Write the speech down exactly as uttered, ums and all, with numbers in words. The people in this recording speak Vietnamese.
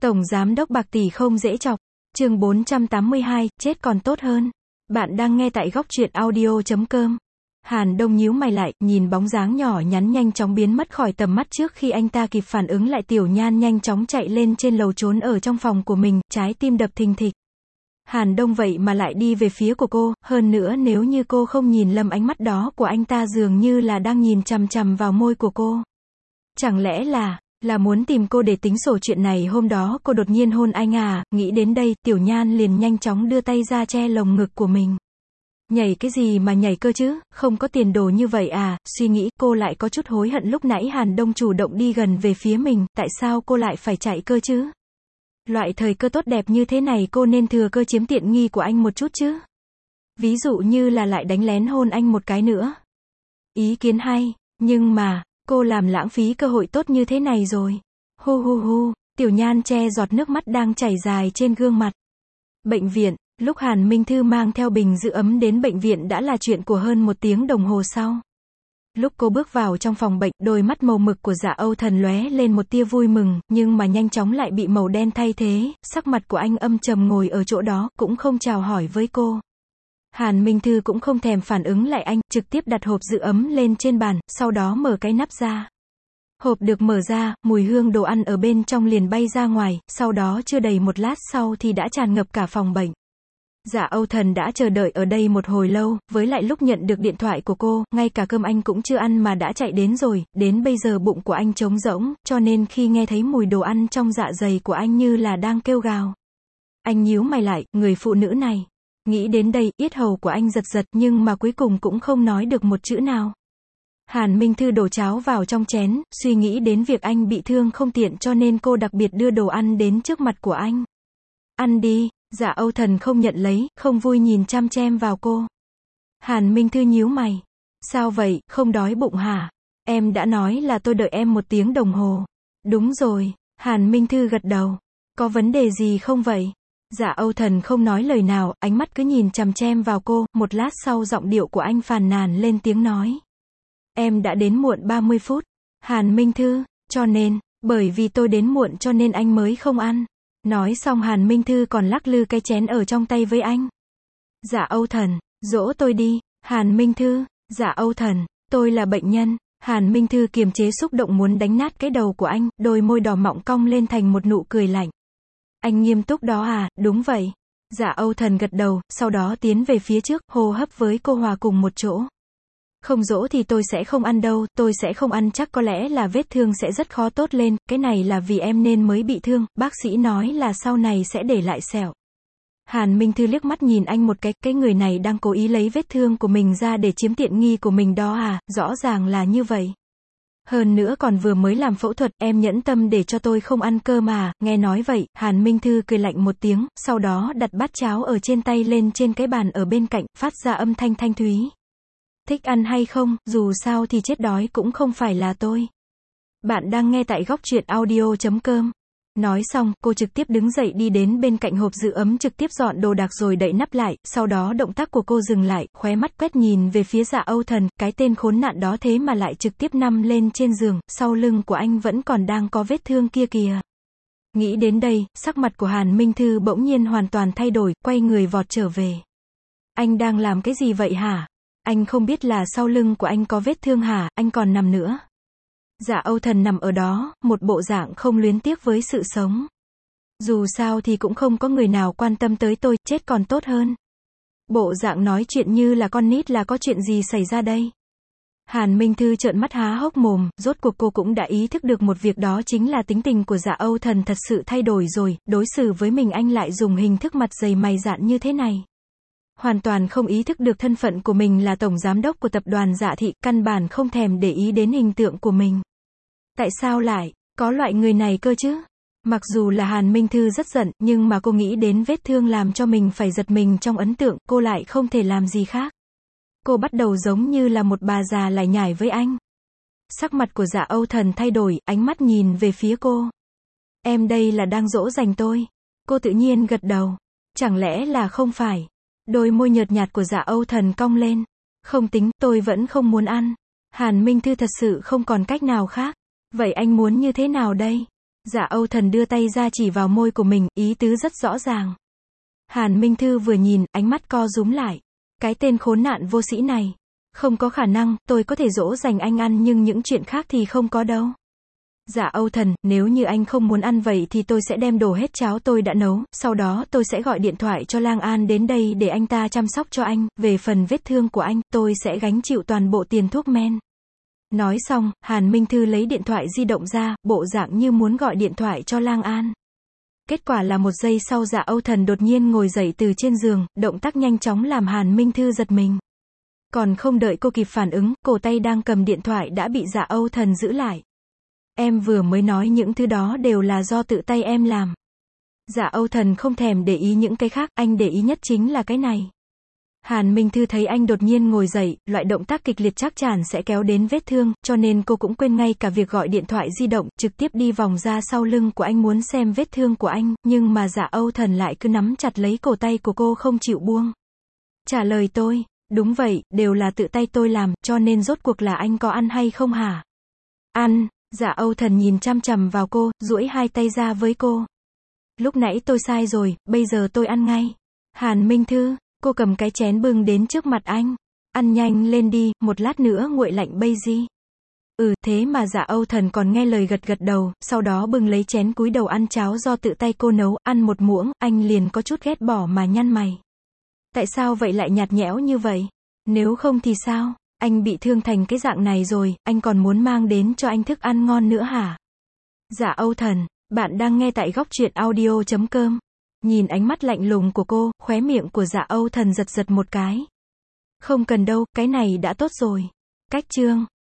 Tổng giám đốc bạc tỷ không dễ chọc. Chương bốn trăm tám mươi hai, chết còn tốt hơn. Bạn đang nghe tại góc truyện audio chấm com. Hàn Đông nhíu mày lại, nhìn bóng dáng nhỏ nhắn nhanh chóng biến mất khỏi tầm mắt trước khi anh ta kịp phản ứng lại. Tiểu Nhan nhanh chóng chạy lên trên lầu trốn ở trong phòng của mình, trái tim đập thình thịch. Hàn Đông vậy mà lại đi về phía của cô, hơn nữa nếu như cô không nhìn lầm ánh mắt đó của anh ta dường như là đang nhìn chằm chằm vào môi của cô. Chẳng lẽ là, là muốn tìm cô để tính sổ chuyện này hôm đó cô đột nhiên hôn anh à, nghĩ đến đây, Tiểu Nhan liền nhanh chóng đưa tay ra che lồng ngực của mình. Nhảy cái gì mà nhảy cơ chứ, không có tiền đồ như vậy à, suy nghĩ, cô lại có chút hối hận lúc nãy Hàn Đông chủ động đi gần về phía mình, tại sao cô lại phải chạy cơ chứ? Loại thời cơ tốt đẹp như thế này cô nên thừa cơ chiếm tiện nghi của anh một chút chứ. Ví dụ như là lại đánh lén hôn anh một cái nữa. Ý kiến hay, nhưng mà, cô làm lãng phí cơ hội tốt như thế này rồi. Hu hu hu, Tiểu Nhan che giọt nước mắt đang chảy dài trên gương mặt. Bệnh viện, lúc Hàn Minh Thư mang theo bình giữ ấm đến bệnh viện đã là chuyện của hơn một tiếng đồng hồ sau. Lúc cô bước vào trong phòng bệnh, đôi mắt màu mực của Dạ Âu Thần lóe lên một tia vui mừng, nhưng mà nhanh chóng lại bị màu đen thay thế, sắc mặt của anh âm trầm ngồi ở chỗ đó, cũng không chào hỏi với cô. Hàn Minh Thư cũng không thèm phản ứng lại anh, trực tiếp đặt hộp giữ ấm lên trên bàn, sau đó mở cái nắp ra. Hộp được mở ra, mùi hương đồ ăn ở bên trong liền bay ra ngoài, sau đó chưa đầy một lát sau thì đã tràn ngập cả phòng bệnh. Dạ Âu Thần đã chờ đợi ở đây một hồi lâu, với lại lúc nhận được điện thoại của cô, ngay cả cơm anh cũng chưa ăn mà đã chạy đến rồi, đến bây giờ bụng của anh trống rỗng, cho nên khi nghe thấy mùi đồ ăn trong dạ dày của anh như là đang kêu gào. Anh nhíu mày lại, người phụ nữ này. Nghĩ đến đây, yết hầu của anh giật giật nhưng mà cuối cùng cũng không nói được một chữ nào. Hàn Minh Thư đổ cháo vào trong chén, suy nghĩ đến việc anh bị thương không tiện cho nên cô đặc biệt đưa đồ ăn đến trước mặt của anh. Ăn đi. Dạ Âu Thần không nhận lấy, không vui nhìn chăm chăm vào cô. Hàn Minh Thư nhíu mày. Sao vậy, không đói bụng hả? Em đã nói là tôi đợi em một tiếng đồng hồ. Đúng rồi, Hàn Minh Thư gật đầu. Có vấn đề gì không vậy? Dạ Âu Thần không nói lời nào, ánh mắt cứ nhìn chằm chằm vào cô, một lát sau giọng điệu của anh phàn nàn lên tiếng nói. Em đã đến muộn ba mươi phút. Hàn Minh Thư, cho nên, bởi vì tôi đến muộn cho nên anh mới không ăn. Nói xong Hàn Minh Thư còn lắc lư cái chén ở trong tay với anh. Dạ Âu Thần, dỗ tôi đi. Hàn Minh Thư, dạ Âu Thần, tôi là bệnh nhân. Hàn Minh Thư kiềm chế xúc động muốn đánh nát cái đầu của anh, đôi môi đỏ mọng cong lên thành một nụ cười lạnh. Anh nghiêm túc đó à, đúng vậy. Dạ Âu Thần gật đầu, sau đó tiến về phía trước, hô hấp với cô hòa cùng một chỗ. Không dỗ thì tôi sẽ không ăn đâu, tôi sẽ không ăn chắc có lẽ là vết thương sẽ rất khó tốt lên, cái này là vì em nên mới bị thương, bác sĩ nói là sau này sẽ để lại sẹo. Hàn Minh Thư liếc mắt nhìn anh một cái, cái người này đang cố ý lấy vết thương của mình ra để chiếm tiện nghi của mình đó à, rõ ràng là như vậy. Hơn nữa còn vừa mới làm phẫu thuật, em nhẫn tâm để cho tôi không ăn cơm à, nghe nói vậy, Hàn Minh Thư cười lạnh một tiếng, sau đó đặt bát cháo ở trên tay lên trên cái bàn ở bên cạnh, phát ra âm thanh thanh thúy. Thích ăn hay không, dù sao thì chết đói cũng không phải là tôi. Bạn đang nghe tại góc truyện audio chấm com. Nói xong, cô trực tiếp đứng dậy đi đến bên cạnh hộp giữ ấm trực tiếp dọn đồ đạc rồi đậy nắp lại, sau đó động tác của cô dừng lại, khóe mắt quét nhìn về phía Dạ Âu Thần, cái tên khốn nạn đó thế mà lại trực tiếp nằm lên trên giường, sau lưng của anh vẫn còn đang có vết thương kia kìa. Nghĩ đến đây, sắc mặt của Hàn Minh Thư bỗng nhiên hoàn toàn thay đổi, quay người vọt trở về. Anh đang làm cái gì vậy hả? Anh không biết là sau lưng của anh có vết thương hả, anh còn nằm nữa. Dạ Âu Thần nằm ở đó, một bộ dạng không luyến tiếc với sự sống. Dù sao thì cũng không có người nào quan tâm tới tôi, chết còn tốt hơn. Bộ dạng nói chuyện như là con nít là có chuyện gì xảy ra đây. Hàn Minh Thư trợn mắt há hốc mồm, rốt cuộc cô cũng đã ý thức được một việc đó chính là tính tình của Dạ Âu Thần thật sự thay đổi rồi, đối xử với mình anh lại dùng hình thức mặt dày mày dạn như thế này. Hoàn toàn không ý thức được thân phận của mình là tổng giám đốc của tập đoàn Dạ Thị, căn bản không thèm để ý đến hình tượng của mình. Tại sao lại có loại người này cơ chứ? Mặc dù là Hàn Minh Thư rất giận, nhưng mà cô nghĩ đến vết thương làm cho mình phải giật mình trong ấn tượng, cô lại không thể làm gì khác. Cô bắt đầu giống như là một bà già lải nhải với anh. Sắc mặt của Dạ Âu Thần thay đổi, ánh mắt nhìn về phía cô. Em đây là đang dỗ dành tôi. Cô tự nhiên gật đầu. Chẳng lẽ là không phải? Đôi môi nhợt nhạt của Dạ Âu Thần cong lên. Không tính, tôi vẫn không muốn ăn. Hàn Minh Thư thật sự không còn cách nào khác. Vậy anh muốn như thế nào đây? Dạ Âu Thần đưa tay ra chỉ vào môi của mình, ý tứ rất rõ ràng. Hàn Minh Thư vừa nhìn, ánh mắt co rúm lại. Cái tên khốn nạn vô sĩ này. Không có khả năng, tôi có thể dỗ dành anh ăn nhưng những chuyện khác thì không có đâu. Dạ Âu Thần, nếu như anh không muốn ăn vậy thì tôi sẽ đem đổ hết cháo tôi đã nấu, sau đó tôi sẽ gọi điện thoại cho Lang An đến đây để anh ta chăm sóc cho anh, về phần vết thương của anh, tôi sẽ gánh chịu toàn bộ tiền thuốc men. Nói xong, Hàn Minh Thư lấy điện thoại di động ra, bộ dạng như muốn gọi điện thoại cho Lang An. Kết quả là một giây sau Dạ Âu Thần đột nhiên ngồi dậy từ trên giường, động tác nhanh chóng làm Hàn Minh Thư giật mình. Còn không đợi cô kịp phản ứng, cổ tay đang cầm điện thoại đã bị Dạ Âu Thần giữ lại. Em vừa mới nói những thứ đó đều là do tự tay em làm. Dạ Âu Thần không thèm để ý những cái khác, anh để ý nhất chính là cái này. Hàn Minh Thư thấy anh đột nhiên ngồi dậy, loại động tác kịch liệt chắc chắn sẽ kéo đến vết thương, cho nên cô cũng quên ngay cả việc gọi điện thoại di động, trực tiếp đi vòng ra sau lưng của anh muốn xem vết thương của anh, nhưng mà Dạ Âu Thần lại cứ nắm chặt lấy cổ tay của cô không chịu buông. Trả lời tôi, đúng vậy, đều là tự tay tôi làm, cho nên rốt cuộc là anh có ăn hay không hả? Ăn. Dạ Âu Thần nhìn chăm chằm vào cô, duỗi hai tay ra với cô. Lúc nãy tôi sai rồi, bây giờ tôi ăn ngay. Hàn Minh Thư, cô cầm cái chén bưng đến trước mặt anh. Ăn nhanh lên đi, một lát nữa nguội lạnh bây gì. Ừ, thế mà Dạ Âu Thần còn nghe lời gật gật đầu, sau đó bưng lấy chén cúi đầu ăn cháo do tự tay cô nấu, ăn một muỗng, anh liền có chút ghét bỏ mà nhăn mày. Tại sao vậy lại nhạt nhẽo như vậy? Nếu không thì sao? Anh bị thương thành cái dạng này rồi, anh còn muốn mang đến cho anh thức ăn ngon nữa hả? Dạ Âu Thần, bạn đang nghe tại góc truyện audio chấm com. Nhìn ánh mắt lạnh lùng của cô, khóe miệng của Dạ Âu Thần giật giật một cái. Không cần đâu, cái này đã tốt rồi. Cách chương